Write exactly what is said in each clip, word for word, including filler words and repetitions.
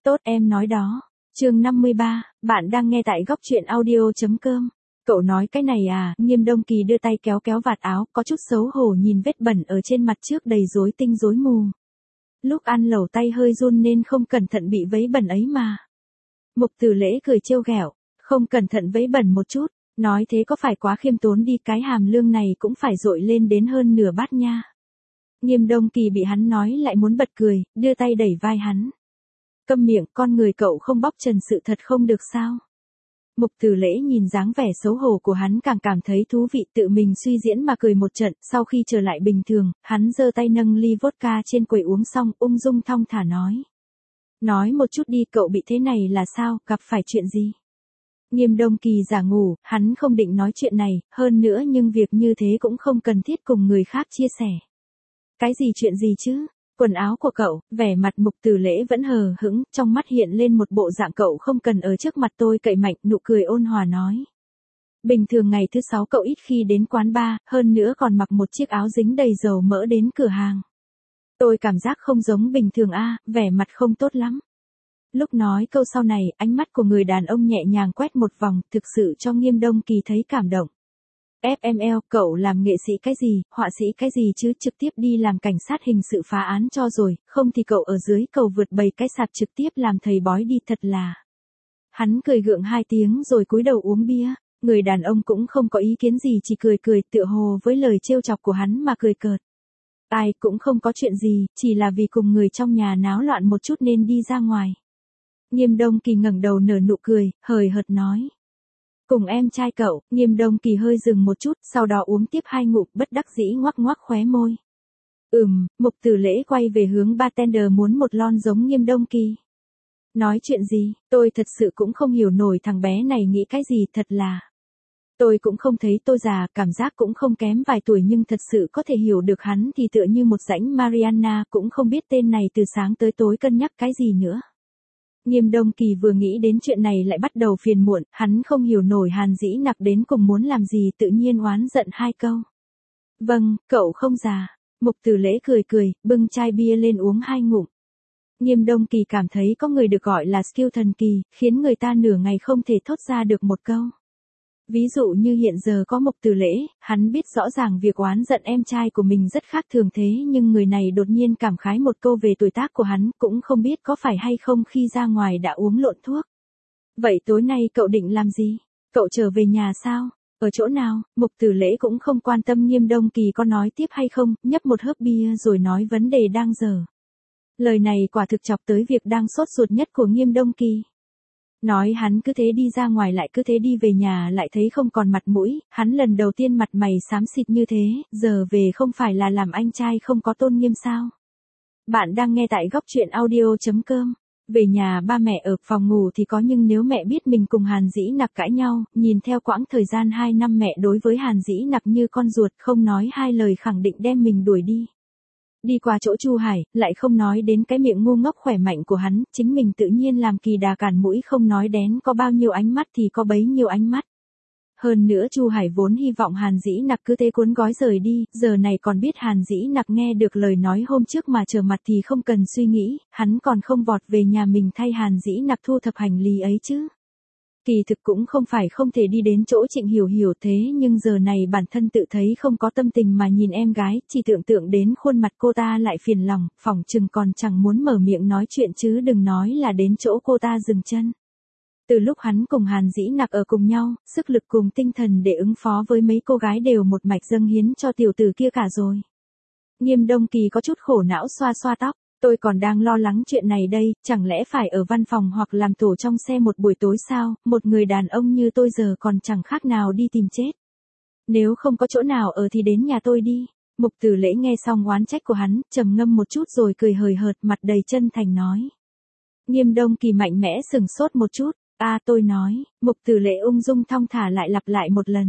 Tốt em nói đó. Chương năm mươi ba, bạn đang nghe tại góc truyện audio.com. Cậu nói cái này à, Nghiêm Đông Kỳ đưa tay kéo kéo vạt áo, có chút xấu hổ nhìn vết bẩn ở trên mặt trước đầy rối tinh rối mù. Lúc ăn lẩu tay hơi run nên không cẩn thận bị vấy bẩn ấy mà. Mục Tử Lễ cười trêu ghẹo, không cẩn thận vấy bẩn một chút, nói thế có phải quá khiêm tốn đi, cái hàm lương này cũng phải dội lên đến hơn nửa bát nha. Nghiêm Đông Kỳ bị hắn nói lại muốn bật cười, đưa tay đẩy vai hắn. Câm miệng, con người cậu không bóc trần sự thật không được sao? Mục Tử Lễ nhìn dáng vẻ xấu hổ của hắn càng cảm thấy thú vị, tự mình suy diễn mà cười một trận, sau khi trở lại bình thường, hắn giơ tay nâng ly vodka trên quầy uống xong, ung dung thong thả nói. Nói một chút đi, cậu bị thế này là sao, gặp phải chuyện gì? Nghiêm Đông Kỳ giả ngủ, hắn không định nói chuyện này, hơn nữa nhưng việc như thế cũng không cần thiết cùng người khác chia sẻ. Cái gì chuyện gì chứ? Quần áo của cậu, vẻ mặt Mục Tử Lễ vẫn hờ hững, trong mắt hiện lên một bộ dạng cậu không cần ở trước mặt tôi cậy mạnh, nụ cười ôn hòa nói. Bình thường ngày thứ sáu cậu ít khi đến quán bar, hơn nữa còn mặc một chiếc áo dính đầy dầu mỡ đến cửa hàng. Tôi cảm giác không giống bình thường a, vẻ mặt không tốt lắm. Lúc nói câu sau này, ánh mắt của người đàn ông nhẹ nhàng quét một vòng, thực sự cho Nghiêm Đông Kỳ thấy cảm động. ép em lờ, cậu làm nghệ sĩ cái gì, họa sĩ cái gì chứ, trực tiếp đi làm cảnh sát hình sự phá án cho rồi, không thì cậu ở dưới cầu vượt bầy cái sạp trực tiếp làm thầy bói đi, thật là. Hắn cười gượng hai tiếng rồi cúi đầu uống bia, người đàn ông cũng không có ý kiến gì, chỉ cười cười tựa hồ với lời trêu chọc của hắn mà cười cợt. Ai cũng không có chuyện gì, chỉ là vì cùng người trong nhà náo loạn một chút nên đi ra ngoài. Nghiêm Đông Kỳ ngẩng đầu nở nụ cười, hời hợt nói. Cùng em trai cậu, Nghiêm Đông Kỳ hơi dừng một chút, sau đó uống tiếp hai ngụm, bất đắc dĩ ngoắc ngoắc khóe môi. Ừm, Mục Tử Lễ quay về hướng bartender muốn một lon giống Nghiêm Đông Kỳ. Nói chuyện gì, tôi thật sự cũng không hiểu nổi thằng bé này nghĩ cái gì, thật là. Tôi cũng không thấy tôi già, cảm giác cũng không kém vài tuổi, nhưng thật sự có thể hiểu được hắn thì tựa như một rãnh Mariana, cũng không biết tên này từ sáng tới tối cân nhắc cái gì nữa. Nghiêm Đông Kỳ vừa nghĩ đến chuyện này lại bắt đầu phiền muộn, hắn không hiểu nổi Hàn Dĩ Nặc đến cùng muốn làm gì, tự nhiên oán giận hai câu. Vâng, cậu không già. Mục Tử Lễ cười cười, bưng chai bia lên uống hai ngụm. Nghiêm Đông Kỳ cảm thấy có người được gọi là skill thần kỳ, khiến người ta nửa ngày không thể thốt ra được một câu. Ví dụ như hiện giờ có Mục Tử Lễ, hắn biết rõ ràng việc oán giận em trai của mình rất khác thường, thế nhưng người này đột nhiên cảm khái một câu về tuổi tác của hắn, cũng không biết có phải hay không khi ra ngoài đã uống lộn thuốc. Vậy tối nay cậu định làm gì? Cậu trở về nhà sao? Ở chỗ nào? Mục Tử Lễ cũng không quan tâm Nghiêm Đông Kỳ có nói tiếp hay không, nhấp một hớp bia rồi nói vấn đề đang dở. Lời này quả thực chọc tới việc đang sốt ruột nhất của Nghiêm Đông Kỳ. Nói hắn cứ thế đi ra ngoài lại cứ thế đi về nhà lại thấy không còn mặt mũi, hắn lần đầu tiên mặt mày xám xịt như thế, giờ về không phải là làm anh trai không có tôn nghiêm sao? Bạn đang nghe tại góc truyện audio.com. Về nhà ba mẹ ở phòng ngủ thì có, nhưng nếu mẹ biết mình cùng Hàn Dĩ Nặc cãi nhau, nhìn theo quãng thời gian hai năm mẹ đối với Hàn Dĩ Nặc như con ruột, không nói hai lời khẳng định đem mình đuổi đi. Đi qua chỗ Chu Hải, lại không nói đến cái miệng ngu ngốc khỏe mạnh của hắn, chính mình tự nhiên làm kỳ đà cản mũi, không nói đến có bao nhiêu ánh mắt thì có bấy nhiêu ánh mắt. Hơn nữa Chu Hải vốn hy vọng Hàn Dĩ Nặc cứ thế cuốn gói rời đi, giờ này còn biết Hàn Dĩ Nặc nghe được lời nói hôm trước mà trở mặt thì không cần suy nghĩ, hắn còn không vọt về nhà mình thay Hàn Dĩ Nặc thu thập hành lý ấy chứ. Kỳ thực cũng không phải không thể đi đến chỗ Trịnh Hiểu Hiểu, thế nhưng giờ này bản thân tự thấy không có tâm tình mà nhìn em gái, chỉ tưởng tượng đến khuôn mặt cô ta lại phiền lòng, phỏng chừng còn chẳng muốn mở miệng nói chuyện chứ đừng nói là đến chỗ cô ta dừng chân. Từ lúc hắn cùng Hàn Dĩ Nặc ở cùng nhau, sức lực cùng tinh thần để ứng phó với mấy cô gái đều một mạch dâng hiến cho tiểu tử kia cả rồi. Nghiêm Đông Kỳ có chút khổ não xoa xoa tóc. Tôi còn đang lo lắng chuyện này đây, chẳng lẽ phải ở văn phòng hoặc làm tổ trong xe một buổi tối sao, một người đàn ông như tôi giờ còn chẳng khác nào đi tìm chết. Nếu không có chỗ nào ở thì đến nhà tôi đi. Mục Tử Lễ nghe xong oán trách của hắn, trầm ngâm một chút rồi cười hời hợt, mặt đầy chân thành nói. Nghiêm Đông Kỳ mạnh mẽ sừng sốt một chút, a à, tôi nói, Mục Tử Lễ ung dung thong thả lại lặp lại một lần.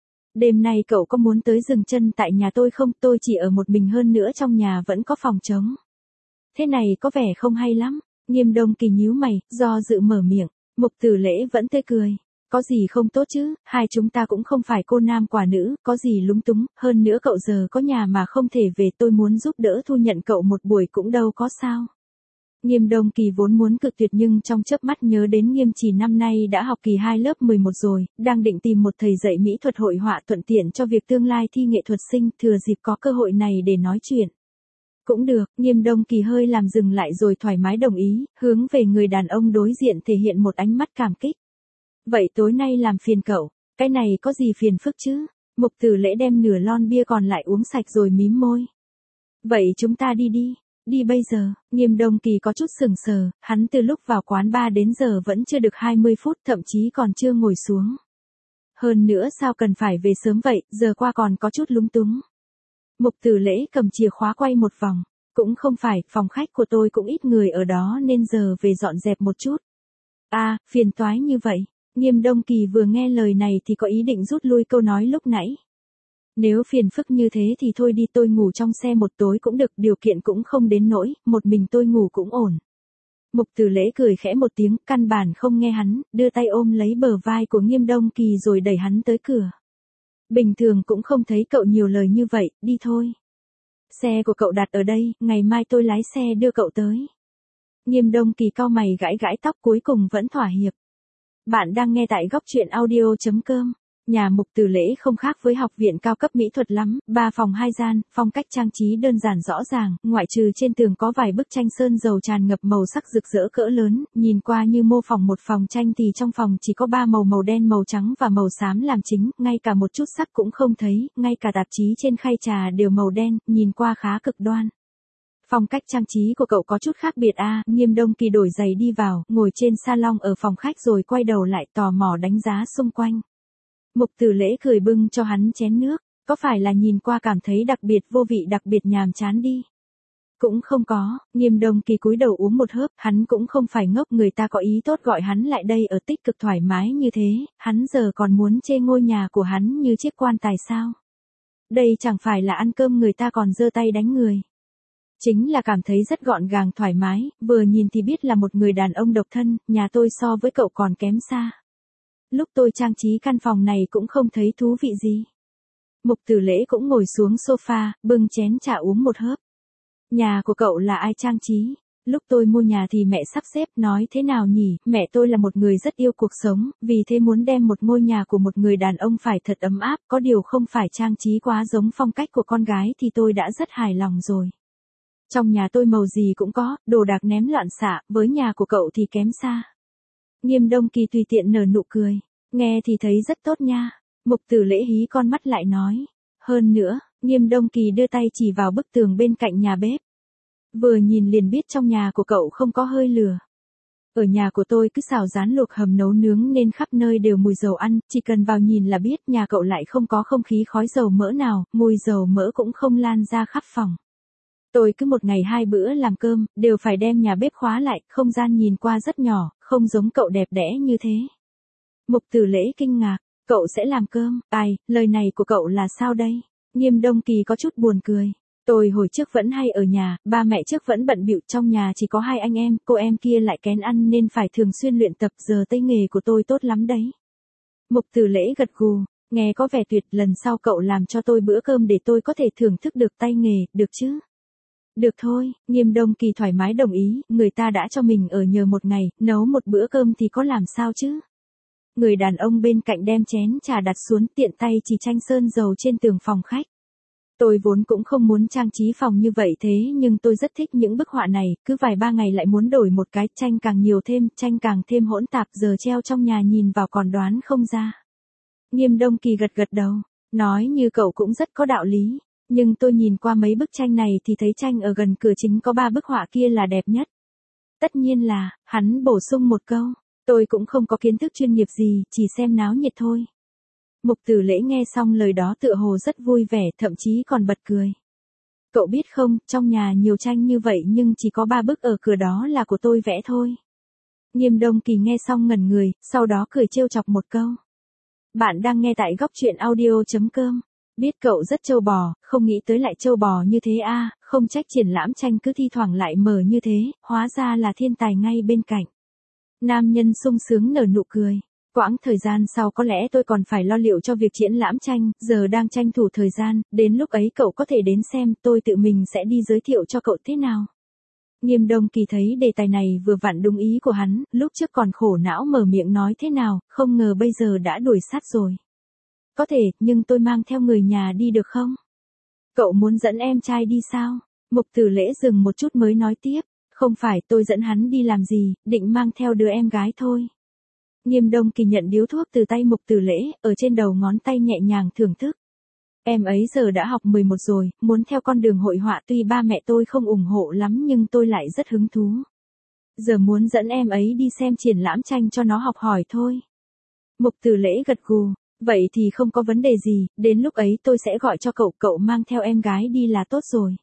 Đêm nay cậu có muốn tới dừng chân tại nhà tôi không, tôi chỉ ở một mình, hơn nữa trong nhà vẫn có phòng trống. Thế này có vẻ không hay lắm. Nghiêm Đông Kỳ nhíu mày, do dự mở miệng. Mục Tử Lễ vẫn tươi cười. Có gì không tốt chứ, hai chúng ta cũng không phải cô nam quả nữ, có gì lúng túng, hơn nữa cậu giờ có nhà mà không thể về, tôi muốn giúp đỡ thu nhận cậu một buổi cũng đâu có sao. Nghiêm Đông Kỳ vốn muốn cự tuyệt nhưng trong chớp mắt nhớ đến Nghiêm Trì năm nay đã học kỳ hai lớp mười một rồi, đang định tìm một thầy dạy mỹ thuật hội họa thuận tiện cho việc tương lai thi nghệ thuật sinh, thừa dịp có cơ hội này để nói chuyện. Cũng được, Nghiêm Đông Kỳ hơi làm dừng lại rồi thoải mái đồng ý, hướng về người đàn ông đối diện thể hiện một ánh mắt cảm kích. Vậy tối nay làm phiền cậu, cái này có gì phiền phức chứ? Mục Tử Lễ đem nửa lon bia còn lại uống sạch rồi mím môi. Vậy chúng ta đi đi. Đi bây giờ, Nghiêm Đông Kỳ có chút sừng sờ, hắn từ lúc vào quán bar đến giờ vẫn chưa được hai mươi phút, thậm chí còn chưa ngồi xuống. Hơn nữa sao cần phải về sớm vậy, giờ qua còn có chút lúng túng. Mục Tử Lễ cầm chìa khóa quay một vòng, cũng không phải, phòng khách của tôi cũng ít người ở đó nên giờ về dọn dẹp một chút. À, phiền toái như vậy, Nghiêm Đông Kỳ vừa nghe lời này thì có ý định rút lui câu nói lúc nãy. Nếu phiền phức như thế thì thôi đi, tôi ngủ trong xe một tối cũng được, điều kiện cũng không đến nỗi, một mình tôi ngủ cũng ổn. Mục Tử Lễ cười khẽ một tiếng, căn bản không nghe hắn, đưa tay ôm lấy bờ vai của Nghiêm Đông Kỳ rồi đẩy hắn tới cửa. Bình thường cũng không thấy cậu nhiều lời như vậy, đi thôi. Xe của cậu đặt ở đây, ngày mai tôi lái xe đưa cậu tới. Nghiêm Đông Kỳ cau mày gãi gãi tóc cuối cùng vẫn thỏa hiệp. Bạn đang nghe tại góc truyện audio chấm com. Nhà Mục Tử Lễ không khác với học viện cao cấp mỹ thuật lắm, ba phòng hai gian, phong cách trang trí đơn giản rõ ràng, ngoại trừ trên tường có vài bức tranh sơn dầu tràn ngập màu sắc rực rỡ cỡ lớn, nhìn qua như mô phỏng một phòng tranh thì trong phòng chỉ có ba màu màu đen, màu trắng và màu xám làm chính, ngay cả một chút sắc cũng không thấy, ngay cả tạp chí trên khay trà đều màu đen, nhìn qua khá cực đoan. Phong cách trang trí của cậu có chút khác biệt à, Nghiêm Đông Kỳ đổi giày đi vào, ngồi trên salon ở phòng khách rồi quay đầu lại tò mò đánh giá xung quanh. Mục Tử Lễ cười bưng cho hắn chén nước, có phải là nhìn qua cảm thấy đặc biệt vô vị, đặc biệt nhàm chán đi? Cũng không có, Nghiêm Đông Kỳ cúi đầu uống một hớp, hắn cũng không phải ngốc, người ta có ý tốt gọi hắn lại đây ở tích cực thoải mái như thế, hắn giờ còn muốn chê ngôi nhà của hắn như chiếc quan tài sao? Đây chẳng phải là ăn cơm người ta còn giơ tay đánh người. Chính là cảm thấy rất gọn gàng thoải mái, vừa nhìn thì biết là một người đàn ông độc thân, nhà tôi so với cậu còn kém xa. Lúc tôi trang trí căn phòng này cũng không thấy thú vị gì. Mục Tử Lễ cũng ngồi xuống sofa, bưng chén trà uống một hớp. Nhà của cậu là ai trang trí? Lúc tôi mua nhà thì mẹ sắp xếp, nói thế nào nhỉ, mẹ tôi là một người rất yêu cuộc sống, vì thế muốn đem một ngôi nhà của một người đàn ông phải thật ấm áp, có điều không phải trang trí quá giống phong cách của con gái thì tôi đã rất hài lòng rồi. Trong nhà tôi màu gì cũng có, đồ đạc ném loạn xạ, với nhà của cậu thì kém xa. Nghiêm Đông Kỳ tùy tiện nở nụ cười, nghe thì thấy rất tốt nha. Mục Tử Lễ hí con mắt lại nói. Hơn nữa, Nghiêm Đông Kỳ đưa tay chỉ vào bức tường bên cạnh nhà bếp. Vừa nhìn liền biết trong nhà của cậu không có hơi lửa. Ở nhà của tôi cứ xào rán luộc hầm nấu nướng nên khắp nơi đều mùi dầu ăn, chỉ cần vào nhìn là biết nhà cậu lại không có không khí khói dầu mỡ nào, mùi dầu mỡ cũng không lan ra khắp phòng. Tôi cứ một ngày hai bữa làm cơm, đều phải đem nhà bếp khóa lại, không gian nhìn qua rất nhỏ, không giống cậu đẹp đẽ như thế. Mục Tử Lễ kinh ngạc, cậu sẽ làm cơm, ai, lời này của cậu là sao đây? Nghiêm Đông Kỳ có chút buồn cười. Tôi hồi trước vẫn hay ở nhà, ba mẹ trước vẫn bận bịu, trong nhà chỉ có hai anh em, cô em kia lại kén ăn nên phải thường xuyên luyện tập, giờ tay nghề của tôi tốt lắm đấy. Mục Tử Lễ gật gù, nghe có vẻ tuyệt, lần sau cậu làm cho tôi bữa cơm để tôi có thể thưởng thức được tay nghề, được chứ? Được thôi, Nghiêm Đông Kỳ thoải mái đồng ý, người ta đã cho mình ở nhờ một ngày, nấu một bữa cơm thì có làm sao chứ? Người đàn ông bên cạnh đem chén trà đặt xuống, tiện tay chỉ tranh sơn dầu trên tường phòng khách. Tôi vốn cũng không muốn trang trí phòng như vậy thế nhưng tôi rất thích những bức họa này, cứ vài ba ngày lại muốn đổi một cái, tranh càng nhiều thêm, tranh càng thêm hỗn tạp, giờ treo trong nhà nhìn vào còn đoán không ra. Nghiêm Đông Kỳ gật gật đầu, nói như cậu cũng rất có đạo lý. Nhưng tôi nhìn qua mấy bức tranh này thì thấy tranh ở gần cửa chính có ba bức họa kia là đẹp nhất. Tất nhiên là, hắn bổ sung một câu, tôi cũng không có kiến thức chuyên nghiệp gì, chỉ xem náo nhiệt thôi. Mục Tử Lễ nghe xong lời đó tựa hồ rất vui vẻ, thậm chí còn bật cười. Cậu biết không, trong nhà nhiều tranh như vậy nhưng chỉ có ba bức ở cửa đó là của tôi vẽ thôi. Nghiêm Đông Kỳ nghe xong ngẩn người, sau đó cười trêu chọc một câu. Bạn đang nghe tại góc truyện audio chấm com. Biết cậu rất trâu bò, không nghĩ tới lại trâu bò như thế a, à, không trách triển lãm tranh cứ thi thoảng lại mở như thế, hóa ra là thiên tài ngay bên cạnh. Nam nhân sung sướng nở nụ cười. Quãng thời gian sau có lẽ tôi còn phải lo liệu cho việc triển lãm tranh, giờ đang tranh thủ thời gian, đến lúc ấy cậu có thể đến xem, tôi tự mình sẽ đi giới thiệu cho cậu thế nào. Nghiêm Đông Kỳ thấy đề tài này vừa vặn đúng ý của hắn, lúc trước còn khổ não mở miệng nói thế nào, không ngờ bây giờ đã đuổi sát rồi. Có thể, nhưng tôi mang theo người nhà đi được không? Cậu muốn dẫn em trai đi sao? Mục Tử Lễ dừng một chút mới nói tiếp, không phải tôi dẫn hắn đi làm gì, định mang theo đứa em gái thôi. Nghiêm Đông Kỳ nhận điếu thuốc từ tay Mục Tử Lễ, ở trên đầu ngón tay nhẹ nhàng thưởng thức. Em ấy giờ đã học mười một rồi, muốn theo con đường hội họa tuy ba mẹ tôi không ủng hộ lắm nhưng tôi lại rất hứng thú. Giờ muốn dẫn em ấy đi xem triển lãm tranh cho nó học hỏi thôi. Mục Tử Lễ gật gù, vậy thì không có vấn đề gì, đến lúc ấy tôi sẽ gọi cho cậu, cậu mang theo em gái đi là tốt rồi.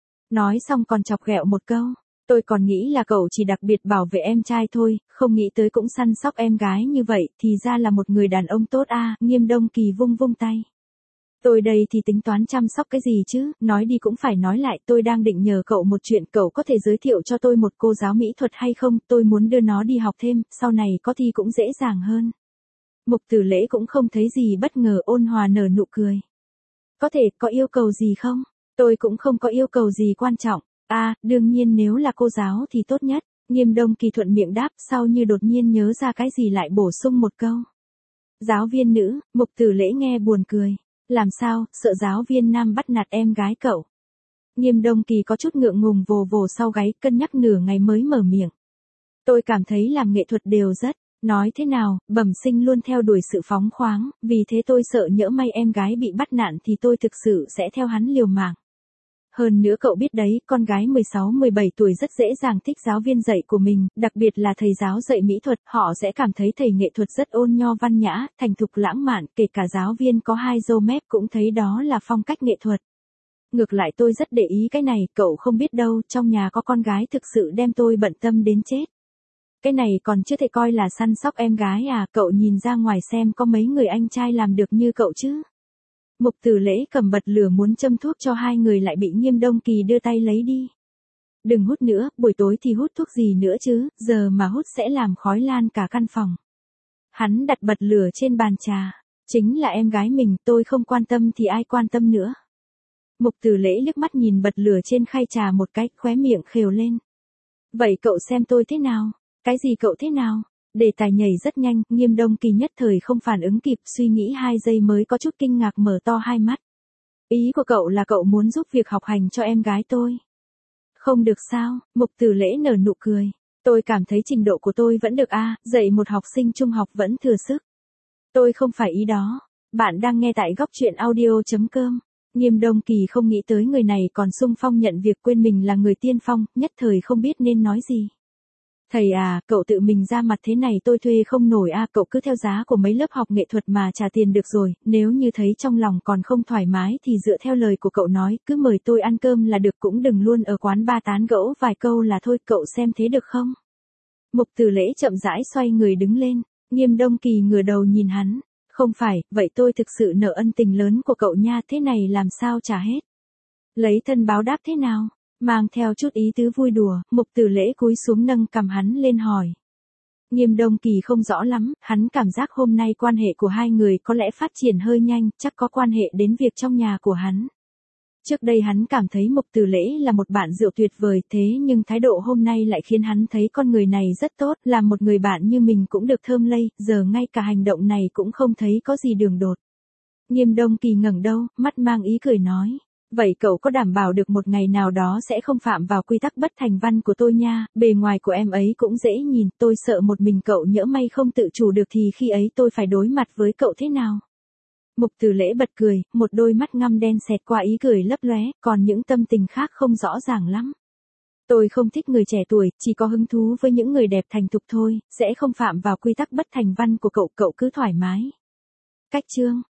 Nói xong còn chọc ghẹo một câu, tôi còn nghĩ là cậu chỉ đặc biệt bảo vệ em trai thôi, không nghĩ tới cũng săn sóc em gái như vậy, thì ra là một người đàn ông tốt a. Nghiêm Đông Kỳ vung vung tay. Tôi đây thì tính toán chăm sóc cái gì chứ, nói đi cũng phải nói lại, tôi đang định nhờ cậu một chuyện, cậu có thể giới thiệu cho tôi một cô giáo mỹ thuật hay không, tôi muốn đưa nó đi học thêm, sau này có thi cũng dễ dàng hơn. Mục Tử Lễ cũng không thấy gì bất ngờ, ôn hòa nở nụ cười. Có thể, có yêu cầu gì không? Tôi cũng không có yêu cầu gì quan trọng. À, đương nhiên nếu là cô giáo thì tốt nhất. Nghiêm Đông Kỳ thuận miệng đáp, sau như đột nhiên nhớ ra cái gì lại bổ sung một câu. Giáo viên nữ. Mục Tử Lễ nghe buồn cười. Làm sao, sợ giáo viên nam bắt nạt em gái cậu? Nghiêm Đông Kỳ có chút ngượng ngùng vồ vồ sau gáy, cân nhắc nửa ngày mới mở miệng. Tôi cảm thấy làm nghệ thuật đều rất, nói thế nào, bẩm sinh luôn theo đuổi sự phóng khoáng, vì thế tôi sợ nhỡ may em gái bị bắt nạt thì tôi thực sự sẽ theo hắn liều mạng. Hơn nữa cậu biết đấy, con gái mười sáu mười bảy tuổi rất dễ dàng thích giáo viên dạy của mình, đặc biệt là thầy giáo dạy mỹ thuật, họ sẽ cảm thấy thầy nghệ thuật rất ôn nho văn nhã, thành thục lãng mạn, kể cả giáo viên có hai râu mép cũng thấy đó là phong cách nghệ thuật. Ngược lại tôi rất để ý cái này, cậu không biết đâu, trong nhà có con gái thực sự đem tôi bận tâm đến chết. Cái này còn chưa thể coi là săn sóc em gái à, cậu nhìn ra ngoài xem có mấy người anh trai làm được như cậu chứ. Mục Tử Lễ cầm bật lửa muốn châm thuốc cho hai người lại bị Nghiêm Đông Kỳ đưa tay lấy đi. Đừng hút nữa, buổi tối thì hút thuốc gì nữa chứ, giờ mà hút sẽ làm khói lan cả căn phòng. Hắn đặt bật lửa trên bàn trà. Chính là em gái mình, tôi không quan tâm thì ai quan tâm nữa. Mục Tử Lễ liếc mắt nhìn bật lửa trên khay trà một cái, khóe miệng khều lên. Vậy cậu xem tôi thế nào? Cái gì cậu thế nào? Đề tài nhảy rất nhanh, Nghiêm Đông Kỳ nhất thời không phản ứng kịp, suy nghĩ hai giây mới có chút kinh ngạc mở to hai mắt. Ý của cậu là cậu muốn giúp việc học hành cho em gái tôi. Không được sao? Mục Tử Lễ nở nụ cười. Tôi cảm thấy trình độ của tôi vẫn được a, dạy một học sinh trung học vẫn thừa sức. Tôi không phải ý đó. Bạn đang nghe tại góc truyện audio chấm com. Nghiêm Đông Kỳ không nghĩ tới người này còn xung phong nhận việc, quên mình là người tiên phong, nhất thời không biết nên nói gì. Thầy à, cậu tự mình ra mặt thế này tôi thuê không nổi a, cậu cứ theo giá của mấy lớp học nghệ thuật mà trả tiền được rồi, nếu như thấy trong lòng còn không thoải mái thì dựa theo lời của cậu nói, cứ mời tôi ăn cơm là được, cũng đừng luôn ở quán ba tán gẫu vài câu là thôi, cậu xem thế được không? Mục Tử Lễ chậm rãi xoay người đứng lên, Nghiêm Đông Kỳ ngửa đầu nhìn hắn, không phải, vậy tôi thực sự nợ ân tình lớn của cậu nha, thế này làm sao trả hết? Lấy thân báo đáp thế nào? Mang theo chút ý tứ vui đùa, Mục Tử Lễ cúi xuống nâng cằm hắn lên hỏi. Nghiêm Đông Kỳ không rõ lắm, hắn cảm giác hôm nay quan hệ của hai người có lẽ phát triển hơi nhanh, chắc có quan hệ đến việc trong nhà của hắn. Trước đây hắn cảm thấy Mục Tử Lễ là một bạn rượu tuyệt vời, thế nhưng thái độ hôm nay lại khiến hắn thấy con người này rất tốt, làm một người bạn như mình cũng được thơm lây, giờ ngay cả hành động này cũng không thấy có gì đường đột. Nghiêm Đông Kỳ ngẩng đầu, mắt mang ý cười nói. Vậy cậu có đảm bảo được một ngày nào đó sẽ không phạm vào quy tắc bất thành văn của tôi nha, bề ngoài của em ấy cũng dễ nhìn, tôi sợ một mình cậu nhỡ may không tự chủ được thì khi ấy tôi phải đối mặt với cậu thế nào? Mục Tử Lễ bật cười, một đôi mắt ngăm đen xẹt qua ý cười lấp lóe, còn những tâm tình khác không rõ ràng lắm. Tôi không thích người trẻ tuổi, chỉ có hứng thú với những người đẹp thành thục thôi, sẽ không phạm vào quy tắc bất thành văn của cậu, cậu cứ thoải mái. Cách chương